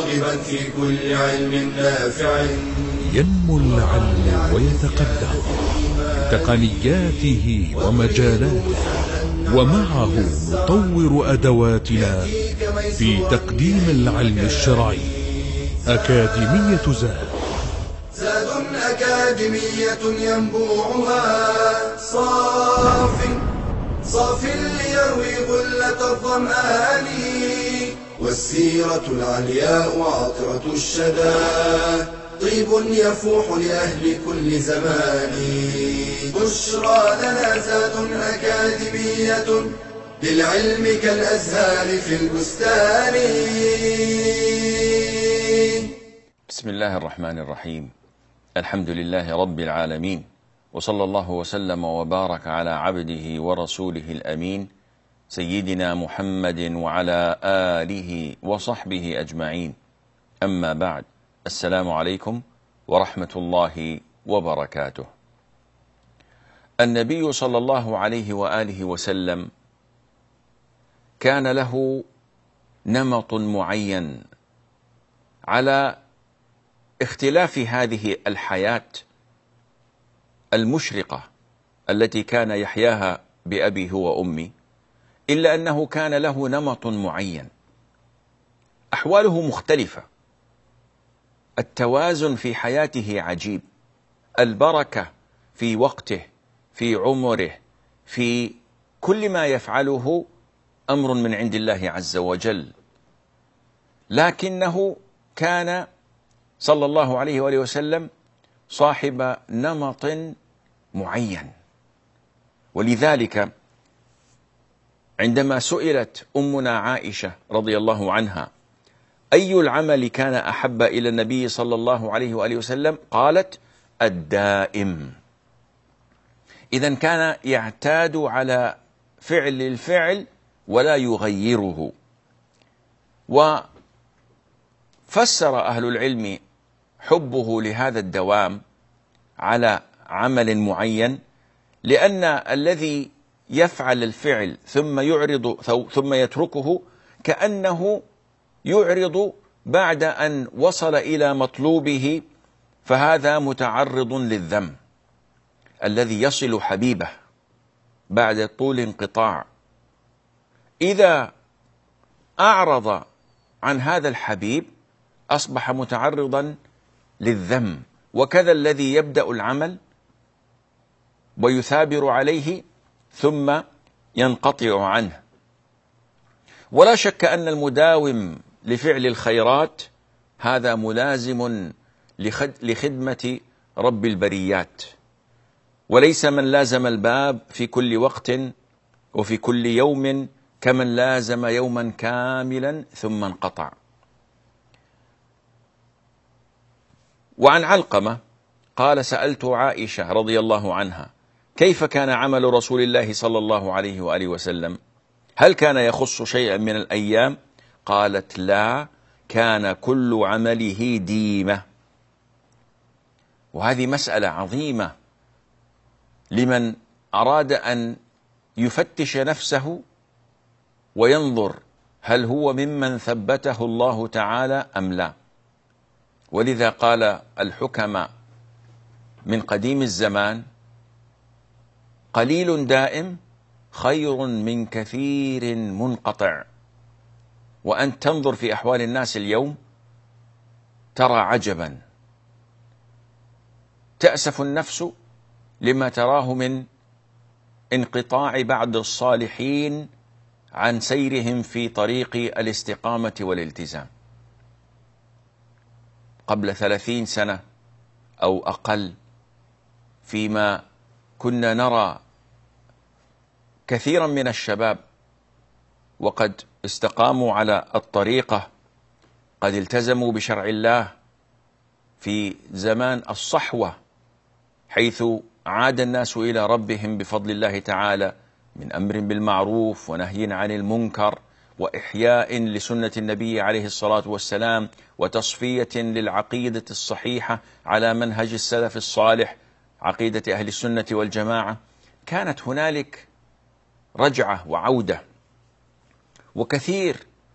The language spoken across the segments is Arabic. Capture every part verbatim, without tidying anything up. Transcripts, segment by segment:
راغبا في كل علم نافع. ينمو العلم ويتقدم بتقنياته ومجالاته، ومعه نطور أدواتنا في تقديم العلم الشرعي. أكاديمية زاد، زاد أكاديمية ينبوعها صاف صاف ليروي غلة الظمآن، والسيرة العلياء عطرة الشدى طيب يفوح لأهل كل زمان. بشرى لنا زاد أكاديمية للعلم كالأزهار في البستان. بسم الله الرحمن الرحيم. الحمد لله رب العالمين، وصلى الله وسلم وبارك على عبده ورسوله الأمين سيدنا محمد وعلى آله وصحبه أجمعين. أما بعد، السلام عليكم ورحمة الله وبركاته. النبي صلى الله عليه وآله وسلم كان له نمط معين على اختلاف هذه الحياة المشرقة التي كان يحياها بأبيه وأمي، إلا أنه كان له نمط معين، أحواله مختلفة، التوازن في حياته عجيب، البركة في وقته، في عمره، في كل ما يفعله أمر من عند الله عز وجل. لكنه كان صلى الله عليه وآله وسلم صاحب نمط معين. ولذلك عندما سئلت أمنا عائشة رضي الله عنها أي العمل كان أحب إلى النبي صلى الله عليه وآله وسلم، قالت الدائم. إذن كان يعتاد على فعل الفعل ولا يغيره. وفسر أهل العلم حبه لهذا الدوام على عمل معين، لأن الذي يفعل الفعل ثم يعرض ثم يتركه كأنه يعرض بعد أن وصل إلى مطلوبه، فهذا متعرض للذم. الذي يصل حبيبه بعد طول انقطاع إذا أعرض عن هذا الحبيب أصبح متعرضا للذم، وكذا الذي يبدأ العمل ويثابر عليه ثم ينقطع عنه. ولا شك أن المداوم لفعل الخيرات هذا ملازم لخدمة رب البريات، وليس من لازم الباب في كل وقت وفي كل يوم كمن لازم يوما كاملا ثم انقطع. وعن علقمة قال سألت عائشة رضي الله عنها كيف كان عمل رسول الله صلى الله عليه وآله وسلم، هل كان يخص شيئا من الأيام؟ قالت لا، كان كل عمله ديمة. وهذه مسألة عظيمة لمن أراد أن يفتش نفسه وينظر هل هو ممن ثبته الله تعالى أم لا. ولذا قال الحكماء من قديم الزمان قليل دائم خير من كثير منقطع. وأن تنظر في أحوال الناس اليوم ترى عجبا، تأسف النفس لما تراه من انقطاع بعض الصالحين عن سيرهم في طريق الاستقامة والالتزام. قبل ثلاثين سنة أو أقل، فيما كنا نرى كثيرا من الشباب وقد استقاموا على الطريقة، قد التزموا بشرع الله في زمان الصحوة، حيث عاد الناس إلى ربهم بفضل الله تعالى من أمر بالمعروف ونهي عن المنكر وإحياء لسنة النبي عليه الصلاة والسلام وتصفية للعقيدة الصحيحة على منهج السلف الصالح، عقيدة أهل السنة والجماعة. كانت هنالك رجعة وعودة، وكثير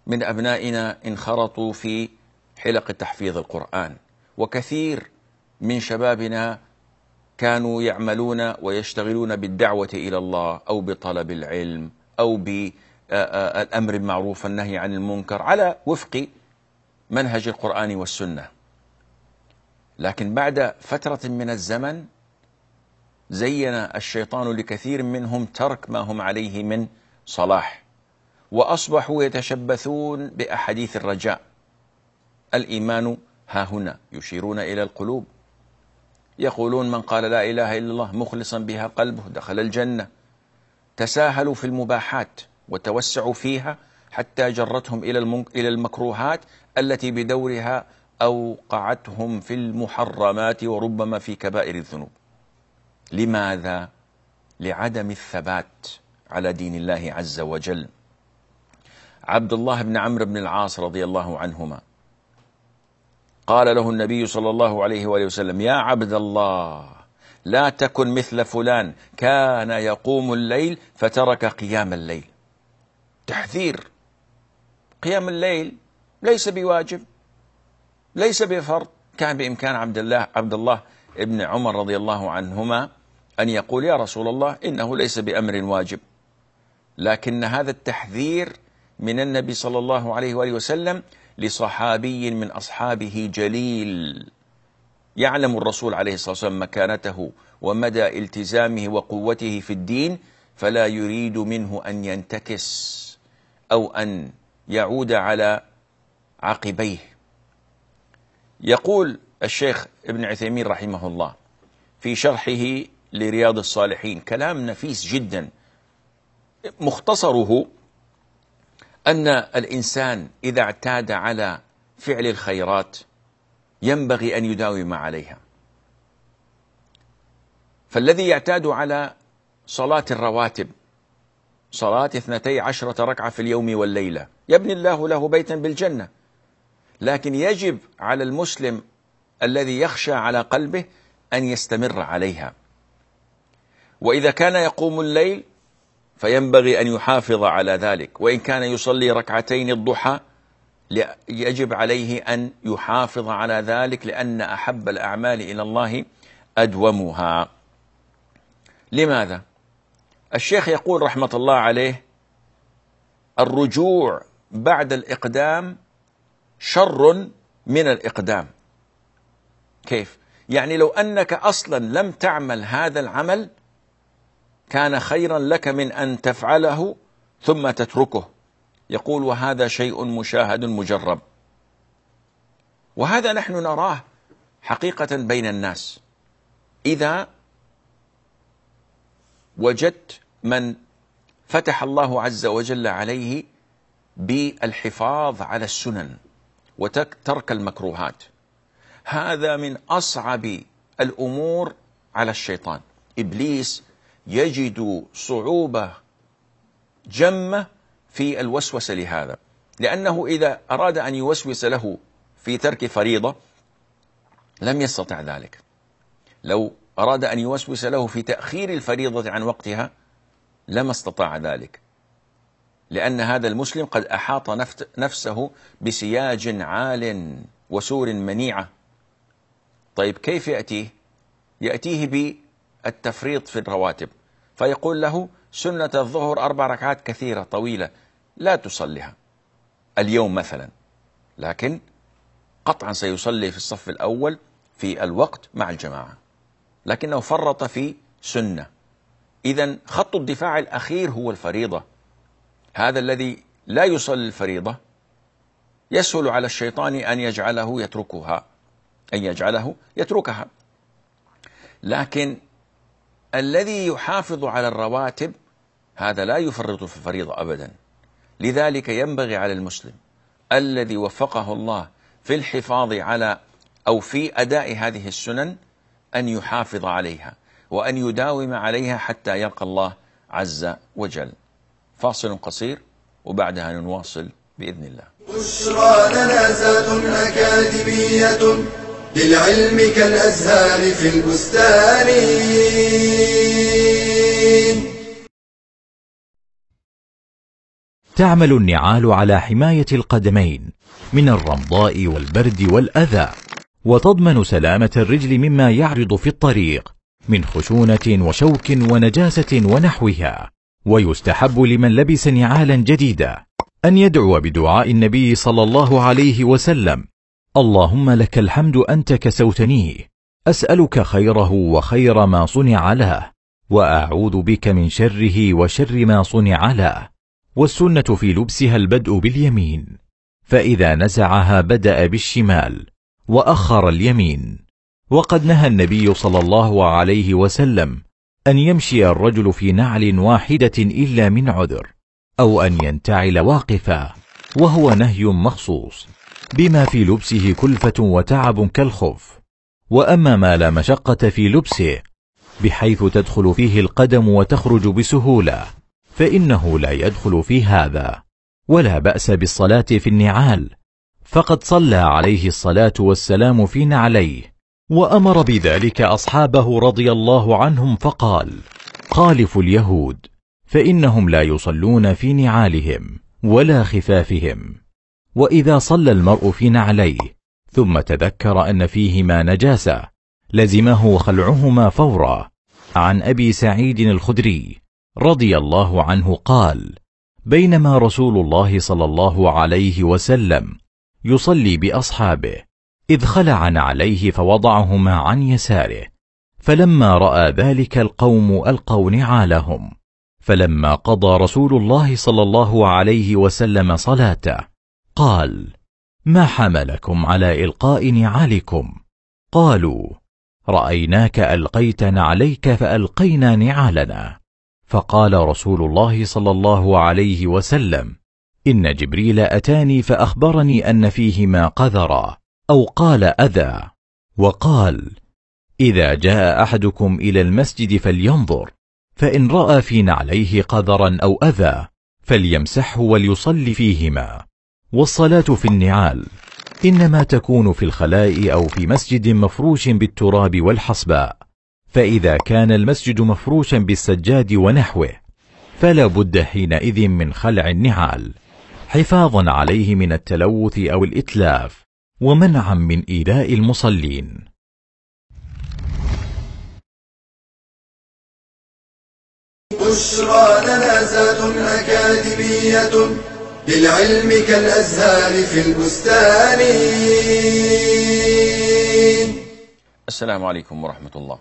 من أبنائنا انخرطوا في حلق تحفيظ القرآن، وكثير من شبابنا كانوا يعملون ويشتغلون بالدعوة إلى الله أو بطلب العلم أو بالأمر بالمعروف والنهي عن المنكر على وفق منهج القرآن والسنة. لكن بعد فترة من الزمن زين الشيطان لكثير منهم ترك ما هم عليه من صلاح، وأصبحوا يتشبثون بأحاديث الرجاء. الإيمان ها هنا، يشيرون إلى القلوب، يقولون من قال لا إله إلا الله مخلصا بها قلبه دخل الجنة. تساهلوا في المباحات وتوسعوا فيها حتى جرتهم إلى المكروهات التي بدورها أوقعتهم في المحرمات وربما في كبائر الذنوب. لماذا؟ لعدم الثبات على دين الله عز وجل. عبد الله بن عمرو بن العاص رضي الله عنهما قال له النبي صلى الله عليه وآله وسلم: يا عبد الله، لا تكن مثل فلان كان يقوم الليل فترك قيام الليل. تحذير. قيام الليل ليس بواجب، ليس بفرض. كان بإمكان عبد الله عبد الله ابن عمر رضي الله عنهما أن يقول: يا رسول الله، إنه ليس بأمر واجب. لكن هذا التحذير من النبي صلى الله عليه وآله وسلم لصحابي من أصحابه جليل، يعلم الرسول عليه الصلاة والسلام مكانته ومدى التزامه وقوته في الدين، فلا يريد منه أن ينتكس أو أن يعود على عقبيه. يقول الشيخ ابن عثيمين رحمه الله في شرحه لرياض الصالحين كلام نفيس جدا، مختصره أن الإنسان إذا اعتاد على فعل الخيرات ينبغي أن يداوم عليها. فالذي يعتاد على صلاة الرواتب، صلاة اثنتي عشرة ركعة في اليوم والليلة، يبني الله له بيتا بالجنة. لكن يجب على المسلم الذي يخشى على قلبه أن يستمر عليها. وإذا كان يقوم الليل فينبغي أن يحافظ على ذلك، وإن كان يصلي ركعتين الضحى يجب عليه أن يحافظ على ذلك، لأن أحب الأعمال إلى الله أدومها. لماذا؟ الشيخ يقول رحمة الله عليه: الرجوع بعد الإقدام شر من الإقدام. كيف؟ يعني لو أنك أصلا لم تعمل هذا العمل كان خيرا لك من أن تفعله ثم تتركه. يقول: وهذا شيء مشاهد مجرب. وهذا نحن نراه حقيقة بين الناس. إذا وجدت من فتح الله عز وجل عليه بالحفاظ على السنن وترك المكروهات، هذا من أصعب الأمور على الشيطان. إبليس يجد صعوبة جمة في الوسوسة لهذا، لأنه إذا أراد أن يوسوس له في ترك فريضة لم يستطع ذلك. لو أراد أن يوسوس له في تأخير الفريضة عن وقتها لما استطاع ذلك، لأن هذا المسلم قد أحاط نفسه بسياج عال وسور منيعة. طيب كيف يأتيه؟ يأتيه بالتفريط في الرواتب، فيقول له: سنة الظهر أربع ركعات كثيرة طويلة لا تصليها اليوم مثلا، لكن قطعا سيصلي في الصف الأول في الوقت مع الجماعة، لكنه فرط في سنة. إذن خط الدفاع الأخير هو الفريضة. هذا الذي لا يصلي الفريضة يسهل على الشيطان أن يجعله يتركها أن يجعله يتركها لكن الذي يحافظ على الرواتب هذا لا يفرط في الفريضة أبدا. لذلك ينبغي على المسلم الذي وفقه الله في الحفاظ على أو في أداء هذه السنن أن يحافظ عليها وأن يداوم عليها حتى يلقى الله عز وجل. فاصل قصير وبعدها نواصل بإذن الله. بشرى لنا زاد أكاديمية للعلم كالأزهار في البستان. تعمل النعال على حماية القدمين من الرمضاء والبرد والأذى، وتضمن سلامة الرجل مما يعرض في الطريق من خشونة وشوك ونجاسة ونحوها. ويستحب لمن لبس نعالا جديدة أن يدعو بدعاء النبي صلى الله عليه وسلم: اللهم لك الحمد أنت كسوتنيه، أسألك خيره وخير ما صنع له، وأعوذ بك من شره وشر ما صنع له. والسنة في لبسها البدء باليمين، فإذا نزعها بدأ بالشمال وأخر اليمين. وقد نهى النبي صلى الله عليه وسلم أن يمشي الرجل في نعل واحدة إلا من عذر، أو أن ينتعل واقفا، وهو نهي مخصوص بما في لبسه كلفة وتعب كالخف. وأما ما لا مشقة في لبسه بحيث تدخل فيه القدم وتخرج بسهولة فإنه لا يدخل في هذا. ولا بأس بالصلاة في النعال، فقد صلى عليه الصلاة والسلام في نعليه، وأمر بذلك أصحابه رضي الله عنهم فقال: خالفوا اليهود فإنهم لا يصلون في نعالهم ولا خفافهم. وإذا صلى المرء في نعليه ثم تذكر أن فيهما نجاسة لزمه خلعهما فورا. عن أبي سعيد الخدري رضي الله عنه قال: بينما رسول الله صلى الله عليه وسلم يصلي بأصحابه إذ خلع نعليه فوضعهما عن يساره، فلما رأى ذلك القوم ألقوا نعالهم، فلما قضى رسول الله صلى الله عليه وسلم صلاته قال: ما حملكم على إلقاء نعالكم؟ قالوا: رأيناك ألقيت نعليك فألقينا نعالنا. فقال رسول الله صلى الله عليه وسلم: إن جبريل أتاني فأخبرني أن فيهما قذرا، أو قال أذى، وقال: إذا جاء أحدكم إلى المسجد فلينظر، فإن رأى في نعليه قذرا أو أذى فليمسحه وليصلي فيهما. والصلاة في النعال إنما تكون في الخلاء أو في مسجد مفروش بالتراب والحصباء، فإذا كان المسجد مفروشا بالسجاد ونحوه فلا بد حينئذ من خلع النعال، حفاظا عليه من التلوث أو الإتلاف، ومنعا من إيذاء المصلين. بشرى لنا زاد أكاديمية للعلم كالأزهار في البستان. السلام عليكم ورحمة الله.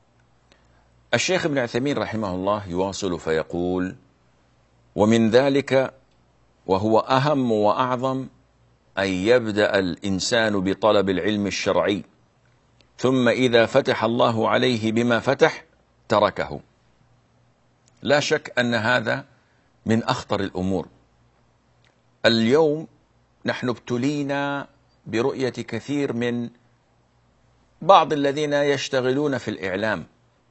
الشيخ ابن عثيمين رحمه الله يواصل فيقول: ومن ذلك وهو أهم وأعظم أن يبدأ الإنسان بطلب العلم الشرعي، ثم إذا فتح الله عليه بما فتح تركه. لا شك أن هذا من أخطر الأمور. اليوم نحن ابتلينا برؤية كثير من بعض الذين يشتغلون في الإعلام.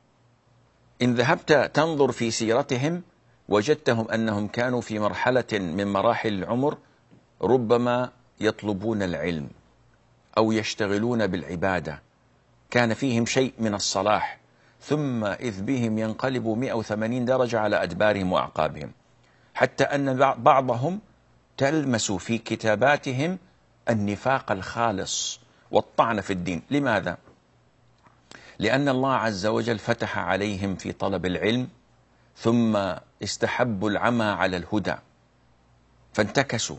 إن ذهبت تنظر في سيرتهم وجدتهم أنهم كانوا في مرحلة من مراحل العمر ربما يطلبون العلم أو يشتغلون بالعبادة، كان فيهم شيء من الصلاح، ثم إذ بهم ينقلبوا مئة وثمانين درجة على أدبارهم وأعقابهم، حتى أن بعضهم تلمس في كتاباتهم النفاق الخالص والطعن في الدين. لماذا؟ لأن الله عز وجل فتح عليهم في طلب العلم، ثم استحبوا العمى على الهدى فانتكسوا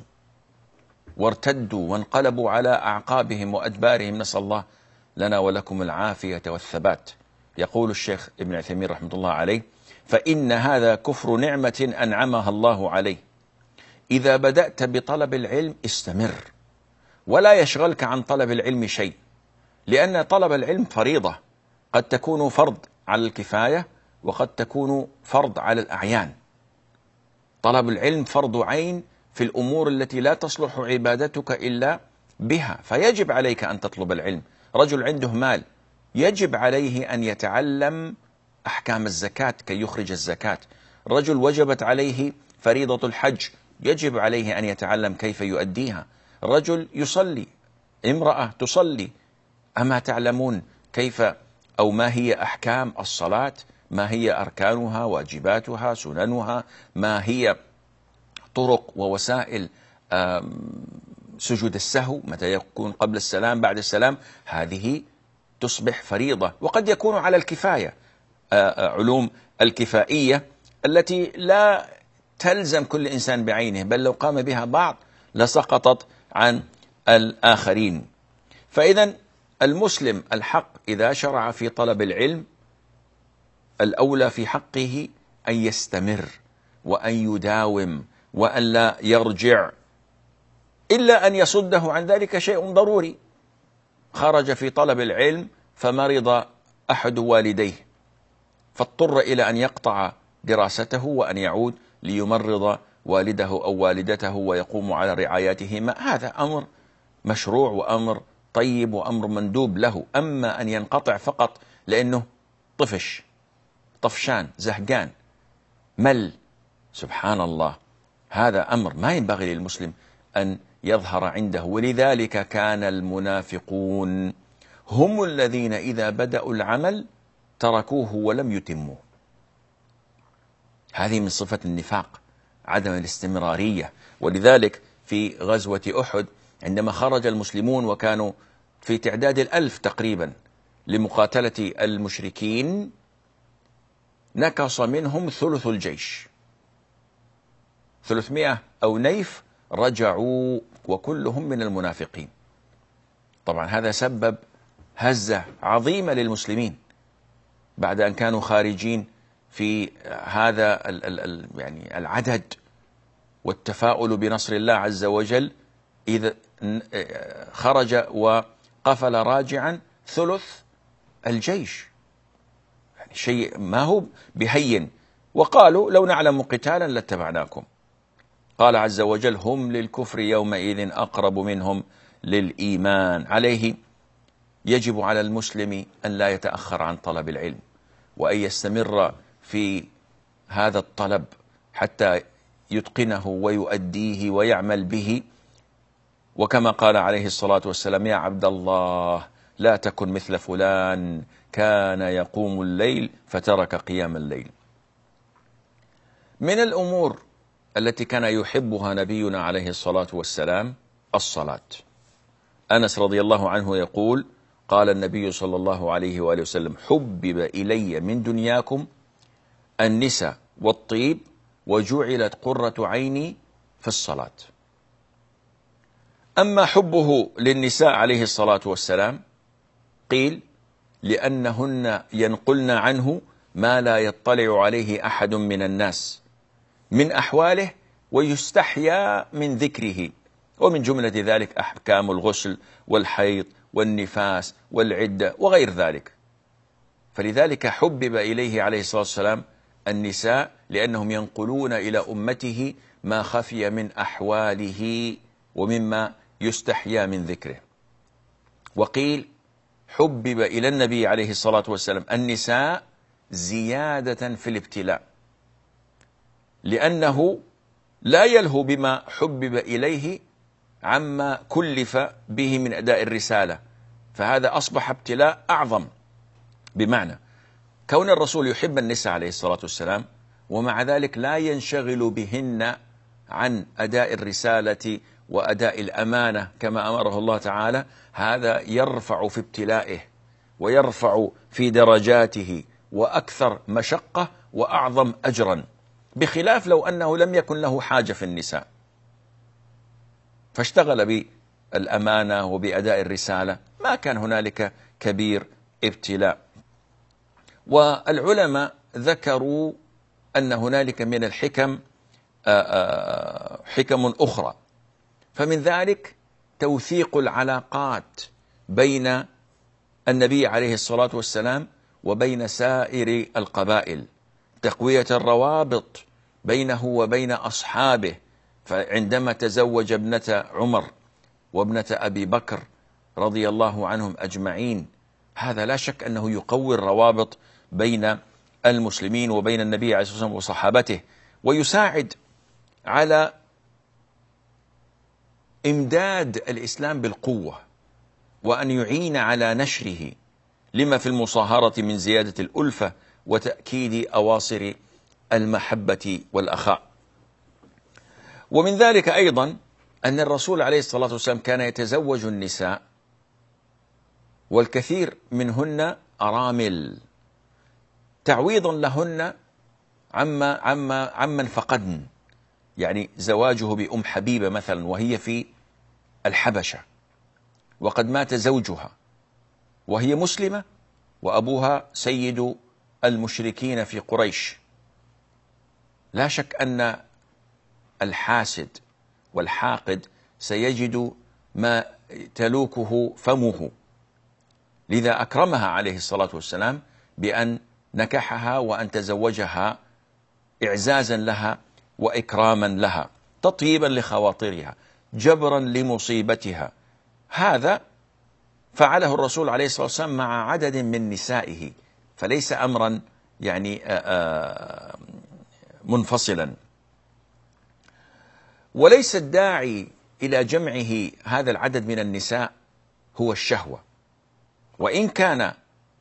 وارتدوا وانقلبوا على أعقابهم وأدبارهم، نسأل الله لنا ولكم العافية والثبات. يقول الشيخ ابن عثيمين رحمة الله عليه: فإن هذا كفر نعمة أنعمها الله عليه. إذا بدأت بطلب العلم استمر، ولا يشغلك عن طلب العلم شيء، لأن طلب العلم فريضة، قد تكون فرض على الكفاية وقد تكون فرض على الأعيان. طلب العلم فرض عين في الأمور التي لا تصلح عبادتك إلا بها، فيجب عليك أن تطلب العلم. رجل عنده مال يجب عليه أن يتعلم أحكام الزكاة كي يخرج الزكاة. رجل وجبت عليه فريضة الحج يجب عليه أن يتعلم كيف يؤديها. رجل يصلي، امرأة تصلي، أما تعلمون كيف أو ما هي أحكام الصلاة؟ ما هي أركانها، واجباتها، سننها؟ ما هي طرق ووسائل سجود السهو، متى يكون قبل السلام بعد السلام، هذه تصبح فريضة. وقد يكون على الكفاية، علوم الكفائية التي لا تلزم كل إنسان بعينه، بل لو قام بها بعض لسقطت عن الآخرين. فإذا المسلم الحق إذا شرع في طلب العلم الأولى في حقه أن يستمر وأن يداوم وأن لا يرجع، إلا أن يصده عن ذلك شيء ضروري. خرج في طلب العلم فمرض أحد والديه فاضطر إلى أن يقطع دراسته وأن يعود ليمرض والده أو والدته ويقوم على رعايتهما، هذا أمر مشروع وأمر طيب وأمر مندوب له. أما أن ينقطع فقط لأنه طفش طفشان زهقان مل، سبحان الله، هذا أمر ما ينبغي للمسلم أن يظهر عنده. ولذلك كان المنافقون هم الذين إذا بدأوا العمل تركوه ولم يتموه. هذه من صفة النفاق، عدم الاستمرارية. ولذلك في غزوة أحد عندما خرج المسلمون وكانوا في تعداد الألف تقريبا لمقاتلة المشركين، نكص منهم ثلث الجيش، ثلاثمائة أو نيف رجعوا وكلهم من المنافقين. طبعا هذا سبب هزة عظيمة للمسلمين بعد أن كانوا خارجين في هذا ال ال ال يعني العدد والتفاؤل بنصر الله عز وجل، إذا خرج وقفل راجعا ثلث الجيش، يعني شيء ما هو بهين. وقالوا لو نعلم قتالا لاتبعناكم. قال عز وجل هم للكفر يومئذ أقرب منهم للإيمان. عليه يجب على المسلم أن لا يتأخر عن طلب العلم وأن يستمر في هذا الطلب حتى يتقنه ويؤديه ويعمل به. وكما قال عليه الصلاة والسلام يا عبد الله لا تكن مثل فلان كان يقوم الليل فترك قيام الليل. من الأمور التي كان يحبها نبينا عليه الصلاة والسلام الصلاة. أنس رضي الله عنه يقول قال النبي صلى الله عليه وآله وسلم حبب إلي من دنياكم النساء والطيب وجعلت قرة عيني في الصلاة. أما حبه للنساء عليه الصلاة والسلام قيل لأنهن ينقلن عنه ما لا يطلع عليه أحد من الناس من أحواله ويستحيا من ذكره، ومن جملة ذلك أحكام الغسل والحيض والنفاس والعدة وغير ذلك. فلذلك حبب إليه عليه الصلاة والسلام النساء لأنهم ينقلون إلى أمته ما خفي من أحواله ومما يستحيا من ذكره. وقيل حبب إلى النبي عليه الصلاة والسلام النساء زيادة في الابتلاء، لأنه لا يلهو بما حبب إليه عما كلف به من أداء الرسالة، فهذا أصبح ابتلاء أعظم. بمعنى كون الرسول يحب النساء عليه الصلاة والسلام ومع ذلك لا ينشغل بهن عن أداء الرسالة وأداء الأمانة كما أمره الله تعالى، هذا يرفع في ابتلائه ويرفع في درجاته وأكثر مشقة وأعظم أجرا، بخلاف لو أنه لم يكن له حاجة في النساء فاشتغل بالأمانة وبأداء الرسالة ما كان هنالك كبير ابتلاء. والعلماء ذكروا أن هنالك من الحكم حكم أخرى، فمن ذلك توثيق العلاقات بين النبي عليه الصلاة والسلام وبين سائر القبائل، تقوية الروابط بينه وبين أصحابه. فعندما تزوج ابنة عمر وابنة أبي بكر رضي الله عنهم أجمعين، هذا لا شك أنه يقوي الروابط بين المسلمين وبين النبي عليه الصلاة والسلام وصحابته، ويساعد على إمداد الإسلام بالقوة وأن يعين على نشره لما في المصاهرة من زيادة الألفة وتأكيد أواصر المحبة والأخاء. ومن ذلك أيضا أن الرسول عليه الصلاة والسلام كان يتزوج النساء والكثير منهن أرامل تعويضا لهن عما عما عمن فقدن، يعني زواجه بأم حبيبة مثلا وهي في الحبشة وقد مات زوجها وهي مسلمة وأبوها سيد المشركين في قريش. لا شك أن الحاسد والحاقد سيجد ما تلوكه فمه، لذا أكرمها عليه الصلاة والسلام بأن نكحها وأن تزوجها إعزازا لها وإكراما لها، تطيبا لخواطرها، جبرا لمصيبتها. هذا فعله الرسول عليه الصلاة والسلام مع عدد من نسائه، فليس أمرا يعني منفصلا. وليس الداعي إلى جمعه هذا العدد من النساء هو الشهوة، وإن كان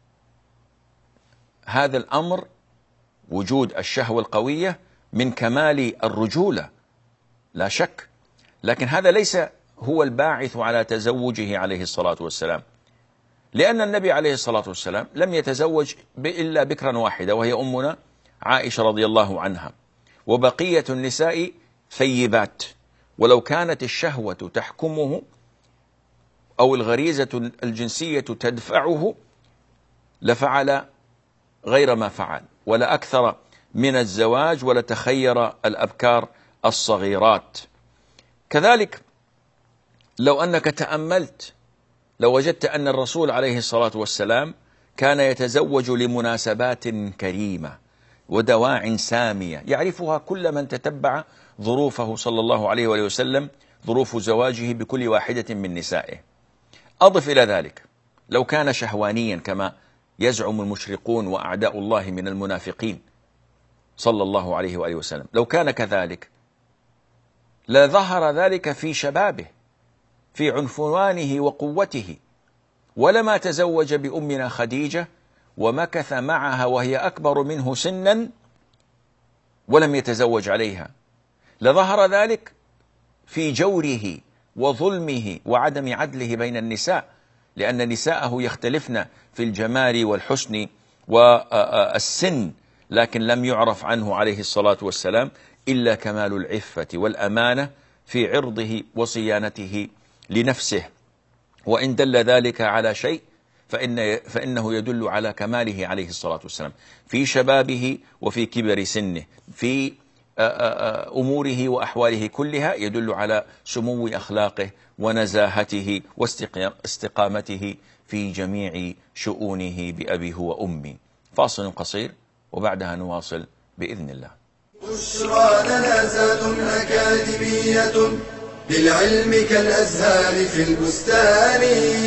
هذا الأمر وجود الشهوة القوية من كمال الرجولة لا شك، لكن هذا ليس هو الباعث على تزوجه عليه الصلاة والسلام، لأن النبي عليه الصلاة والسلام لم يتزوج إلا بكرا واحدة وهي أمنا عائشة رضي الله عنها، وبقية النساء ثيبات. ولو كانت الشهوة تحكمه أو الغريزة الجنسية تدفعه لفعل غير ما فعل، ولا أكثر من الزواج، ولا تخير الأبكار الصغيرات. كذلك لو أنك تأملت لو وجدت أن الرسول عليه الصلاة والسلام كان يتزوج لمناسبات كريمة ودواع سامية يعرفها كل من تتبع ظروفه صلى الله عليه وآله وسلم، ظروف زواجه بكل واحدة من نسائه. أضف إلى ذلك لو كان شهوانيا كما يزعم المشركون وأعداء الله من المنافقين صلى الله عليه وآله وسلم، لو كان كذلك لظهر ذلك في شبابه في عنفوانه وقوته، ولما تزوج بأمنا خديجة ومكث معها وهي أكبر منه سنا ولم يتزوج عليها، لظهر ذلك في جوره وظلمه وعدم عدله بين النساء، لأن نساءه يختلفن في الجمال والحسن والسن، لكن لم يعرف عنه عليه الصلاة والسلام إلا كمال العفة والأمانة في عرضه وصيانته لنفسه. وإن دل ذلك على شيء فإن فإنه يدل على كماله عليه الصلاة والسلام في شبابه وفي كبر سنه، في أموره وأحواله كلها يدل على سمو أخلاقه ونزاهته واستقامته في جميع شؤونه بأبيه وأمي. فاصل قصير وبعدها نواصل بإذن الله. بشرى لنا زاد أكاديمية للعلم كالأزهار في البستان.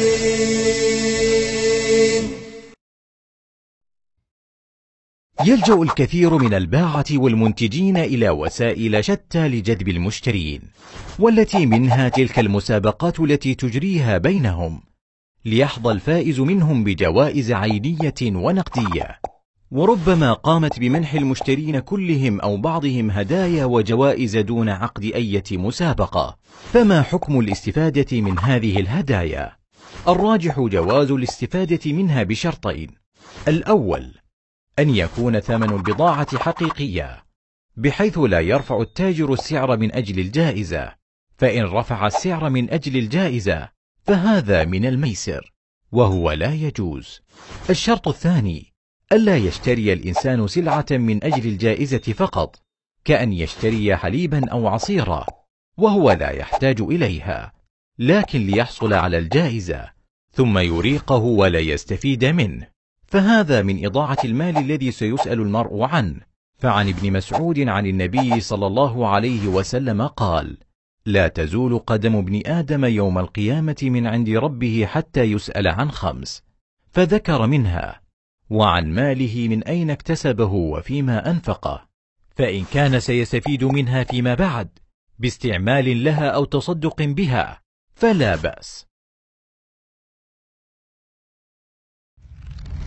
يلجأ الكثير من الباعة والمنتجين إلى وسائل شتى لجذب المشترين، والتي منها تلك المسابقات التي تجريها بينهم ليحظى الفائز منهم بجوائز عينية ونقدية، وربما قامت بمنح المشترين كلهم أو بعضهم هدايا وجوائز دون عقد أي مسابقة. فما حكم الاستفادة من هذه الهدايا؟ الراجح جواز الاستفادة منها بشرطين: الأول أن يكون ثمن البضاعة حقيقية، بحيث لا يرفع التاجر السعر من أجل الجائزة، فإن رفع السعر من أجل الجائزة فهذا من الميسر وهو لا يجوز. الشرط الثاني ألا يشتري الإنسان سلعة من أجل الجائزة فقط، كأن يشتري حليبا أو عصيرا وهو لا يحتاج إليها، لكن ليحصل على الجائزة ثم يريقه ولا يستفيد منه، فهذا من إضاعة المال الذي سيسأل المرء عنه. فعن ابن مسعود عن النبي صلى الله عليه وسلم قال: لا تزول قدم ابن آدم يوم القيامة من عند ربه حتى يسأل عن خمس، فذكر منها: وعن ماله من أين اكتسبه وفيما أنفقه، فإن كان سيستفيد منها فيما بعد باستعمال لها أو تصدق بها فلا بأس.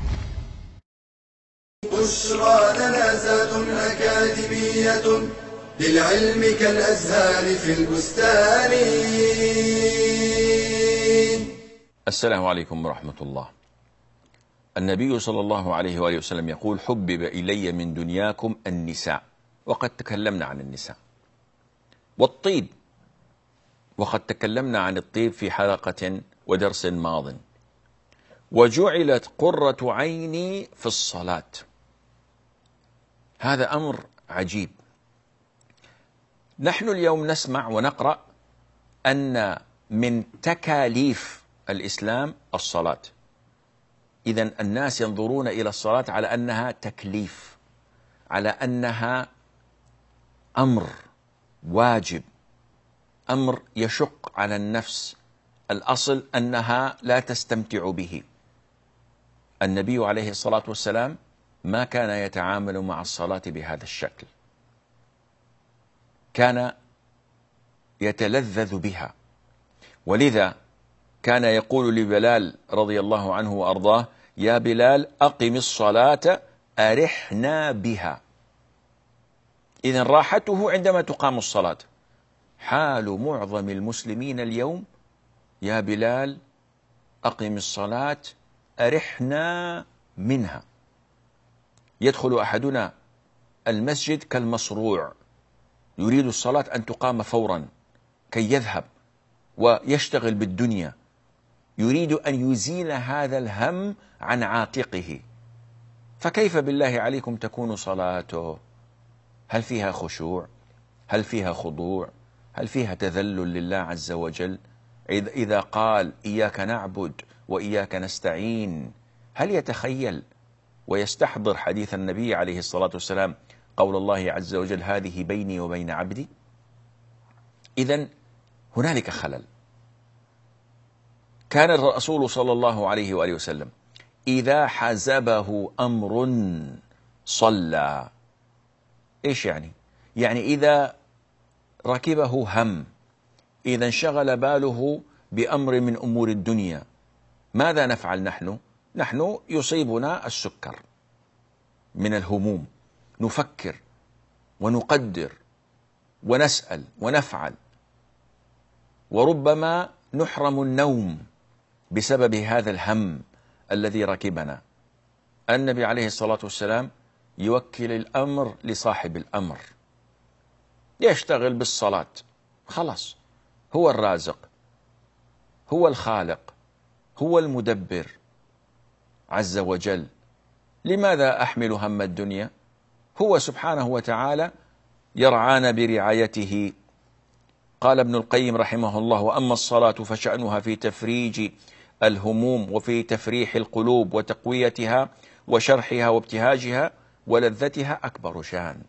بشرى لنا زاد أكاديمية للعلم كالأزهار في البستان. السلام عليكم ورحمة الله. النبي صلى الله عليه وآله وسلم يقول: حبب إلي من دنياكم النساء. وقد تكلمنا عن النساء والطيب، وقد تكلمنا عن الطيب في حلقة ودرس ماض. وجعلت قرة عيني في الصلاة. هذا أمر عجيب. نحن اليوم نسمع ونقرأ أن من تكاليف الإسلام الصلاة. إذن الناس ينظرون إلى الصلاة على أنها تكليف، على أنها أمر واجب، أمر يشق على النفس. الأصل أنها لا تستمتع به. النبي عليه الصلاة والسلام ما كان يتعامل مع الصلاة بهذا الشكل، كان يتلذذ بها. ولذا كان يقول لبلال رضي الله عنه وأرضاه: يا بلال أقم الصلاة أرحنا بها. إذن راحته عندما تقام الصلاة. حال معظم المسلمين اليوم: يا بلال أقم الصلاة أرحنا منها. يدخل أحدنا المسجد كالمصروع، يريد الصلاة أن تقام فورا كي يذهب ويشتغل بالدنيا، يريد أن يزيل هذا الهم عن عاتقه. فكيف بالله عليكم تكون صلاته؟ هل فيها خشوع؟ هل فيها خضوع؟ هل فيها تذلل لله عز وجل؟ إذا قال إياك نعبد وإياك نستعين، هل يتخيل ويستحضر حديث النبي عليه الصلاة والسلام قول الله عز وجل: هذه بيني وبين عبدي؟ إذن هنالك خلل. كان الرسول صلى الله عليه وآله وسلم إذا حزبه أمر صلى. إيش يعني؟ يعني إذا ركبه هم، إذا انشغل باله بأمر من أمور الدنيا، ماذا نفعل نحن؟ نحن يصيبنا السكر من الهموم، نفكر ونقدر ونسأل ونفعل، وربما نحرم النوم بسبب هذا الهم الذي ركبنا. النبي عليه الصلاة والسلام يوكل الأمر لصاحب الأمر، يشتغل بالصلاة، خلاص، هو الرازق، هو الخالق، هو المدبر عز وجل. لماذا أحمل هم الدنيا؟ هو سبحانه وتعالى يرعانا برعايته. قال ابن القيم رحمه الله: وأما الصلاة فشأنها في تفريج الهموم وفي تفريح القلوب وتقويتها وشرحها وابتهاجها ولذتها أكبر شان.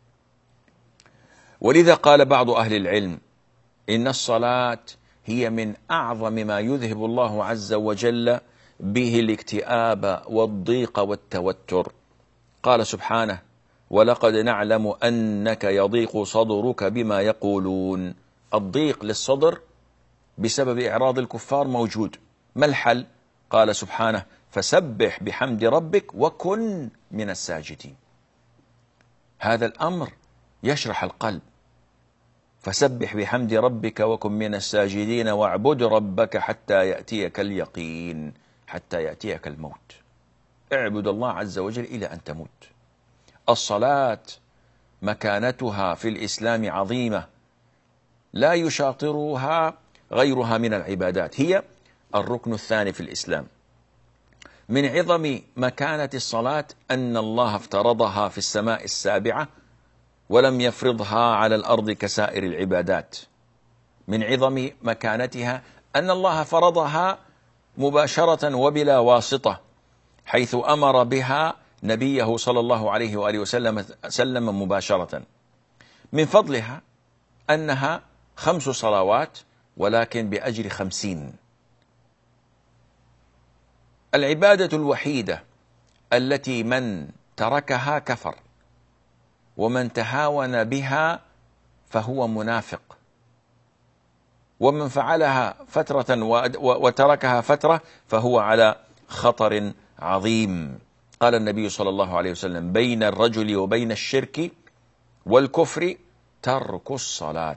ولذا قال بعض أهل العلم: إن الصلاة هي من أعظم ما يذهب الله عز وجل به الاكتئاب والضيق والتوتر. قال سبحانه: ولقد نعلم أنك يضيق صدرك بما يقولون. الضيق للصدر بسبب إعراض الكفار موجود. ما الحل؟ قال سبحانه: فسبح بحمد ربك وكن من الساجدين. هذا الأمر يشرح القلب. فسبح بحمد ربك وكن من الساجدين واعبد ربك حتى يأتيك اليقين، حتى يأتيك الموت. اعبد الله عز وجل إلى أن تموت. الصلاة مكانتها في الإسلام عظيمة، لا يشاطرها غيرها من العبادات. هي الركن الثاني في الإسلام. من عظم مكانة الصلاة أن الله افترضها في السماء السابعة ولم يفرضها على الأرض كسائر العبادات. من عظم مكانتها أن الله فرضها مباشرة وبلا واسطة، حيث أمر بها نبيه صلى الله عليه وآله وسلم سلم مباشرة. من فضلها أنها خمس صلوات ولكن بأجر خمسين. العبادة الوحيدة التي من تركها كفر، ومن تهاون بها فهو منافق، ومن فعلها فترة وتركها فترة فهو على خطر عظيم. قال النبي صلى الله عليه وسلم: بين الرجل وبين الشرك والكفر ترك الصلاة.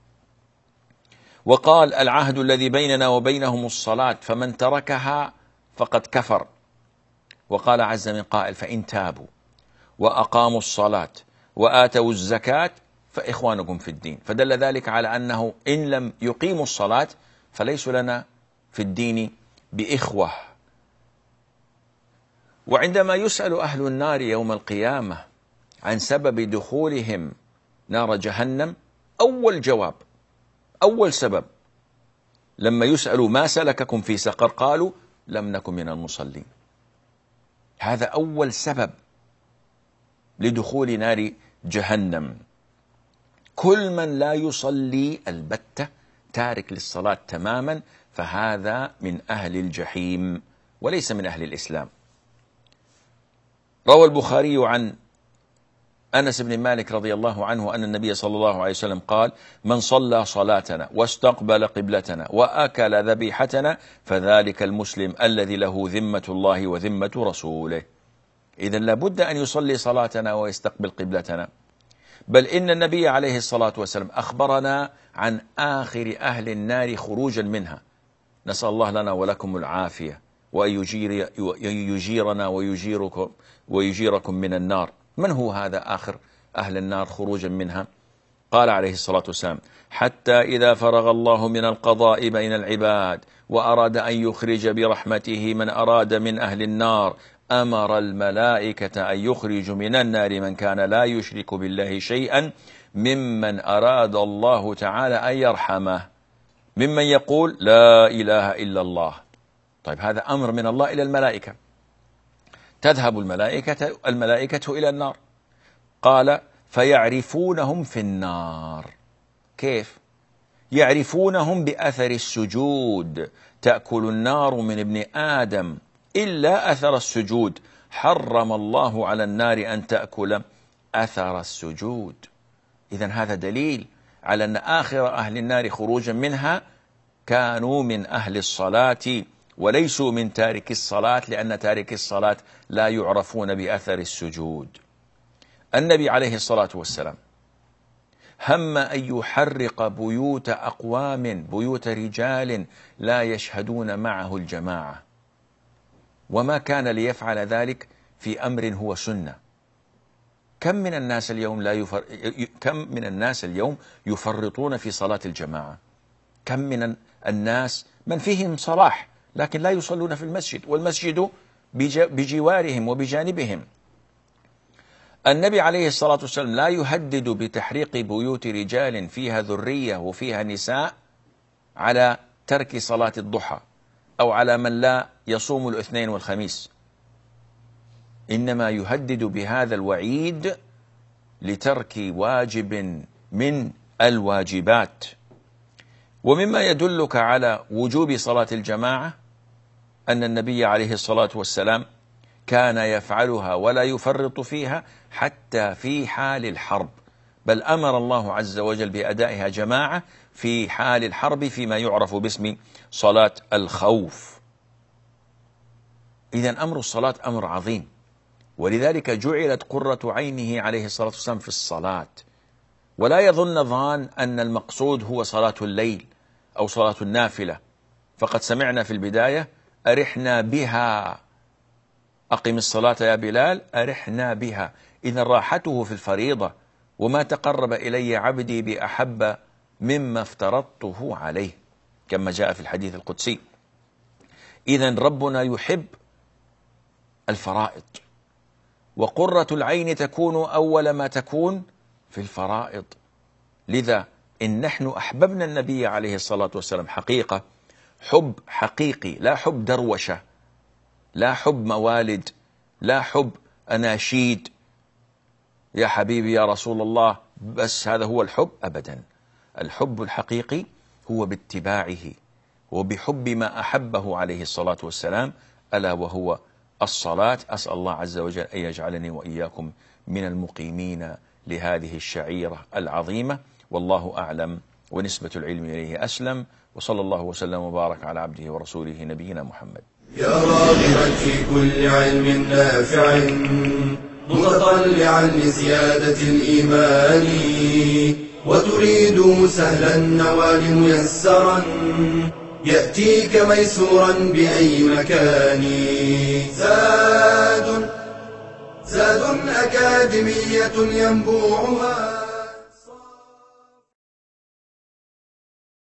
وقال العهد الذي بيننا وبينهم الصلاة فمن تركها فقد كفر. وقال عز من قائل فإن تابوا وأقاموا الصلاة وآتوا الزكاة فإخوانكم في الدين. فدل ذلك على أنه إن لم يقيموا الصلاة فليسوا لنا في الدين بإخوة. وعندما يسأل أهل النار يوم القيامة عن سبب دخولهم نار جهنم، أول جواب أول سبب لما يسألوا ما سلككم في سقر قالوا لم نكن من المصلين. هذا أول سبب لدخول نار جهنم. كل من لا يصلي البتة تارك للصلاة تماما فهذا من أهل الجحيم وليس من أهل الإسلام. روى البخاري عن أنس بن مالك رضي الله عنه أن النبي صلى الله عليه وسلم قال من صلى صلاتنا واستقبل قبلتنا وأكل ذبيحتنا فذلك المسلم الذي له ذمة الله وذمة رسوله. إذن لابد أن يصلي صلاتنا ويستقبل قبلتنا. بل إن النبي عليه الصلاة والسلام أخبرنا عن آخر أهل النار خروجا منها. نسأل الله لنا ولكم العافية وأن يجير يجيرنا ويجيركم, ويجيركم من النار. من هو هذا آخر أهل النار خروجا منها؟ قال عليه الصلاة والسلام حتى إذا فرغ الله من القضاء بين العباد وأراد أن يخرج برحمته من أراد من أهل النار أمر الملائكة أن يخرجوا من النار من كان لا يشرك بالله شيئا ممن أراد الله تعالى أن يرحمه، ممن يقول لا إله إلا الله. طيب هذا أمر من الله إلى الملائكة. تذهب الملائكة الملائكة إلى النار. قال فيعرفونهم في النار. كيف؟ يعرفونهم بأثر السجود. تأكل النار من ابن آدم إلا أثر السجود، حرم الله على النار أن تأكل أثر السجود. إذن هذا دليل على أن آخر أهل النار خروجا منها كانوا من أهل الصلاة وليسوا من تارك الصلاة، لأن تارك الصلاة لا يعرفون بأثر السجود. النبي عليه الصلاة والسلام هم أن يحرق بيوت أقوام، بيوت رجال لا يشهدون معه الجماعة، وما كان ليفعل ذلك في أمر هو سنة. كم من الناس اليوم لا يفر... كم من الناس اليوم يفرطون في صلاة الجماعة؟ كم من الناس من فيهم صلاح لكن لا يصلون في المسجد، والمسجد بج... بجوارهم وبجانبهم. النبي عليه الصلاة والسلام لا يهدد بتحريق بيوت رجال فيها ذرية وفيها نساء على ترك صلاة الضحى أو على من لا يصوم الاثنين والخميس، إنما يهدد بهذا الوعيد لترك واجب من الواجبات. ومما يدلك على وجوب صلاة الجماعة أن النبي عليه الصلاة والسلام كان يفعلها ولا يفرط فيها حتى في حال الحرب، بل أمر الله عز وجل بأدائها جماعة في حال الحرب فيما يعرف باسم صلاة الخوف. إذن أمر الصلاة أمر عظيم، ولذلك جعلت قرة عينه عليه الصلاة والسلام في الصلاة. ولا يظن ظان أن المقصود هو صلاة الليل أو صلاة النافلة، فقد سمعنا في البداية أرحنا بها، أقم الصلاة يا بلال أرحنا بها. إذن راحته في الفريضة، وما تقرب إلي عبدي بأحب مما افترضته عليه كما جاء في الحديث القدسي. إذن ربنا يحب الفرائض، وقرة العين تكون أول ما تكون في الفرائض. لذا إن نحن أحببنا النبي عليه الصلاة والسلام حقيقة، حب حقيقي، لا حب دروشة، لا حب موالد، لا حب أناشيد يا حبيبي يا رسول الله، بس هذا هو الحب أبدا. الحب الحقيقي هو باتباعه وبحب ما أحبه عليه الصلاة والسلام، ألا وهو الصلاة. أسأل الله عز وجل أن يجعلني وإياكم من المقيمين لهذه الشعيرة العظيمة، والله أعلم ونسبة العلم إليه أسلم، وصلى الله وسلم وبارك على عبده ورسوله نبينا محمد. يا راغبا في كل علم نافع متطلعا لزيادة الإيمان، وتريد سهلا النوال ميسرا يأتيك ميسورا بأي مكان. زاد زاد أكاديمية ينبوعها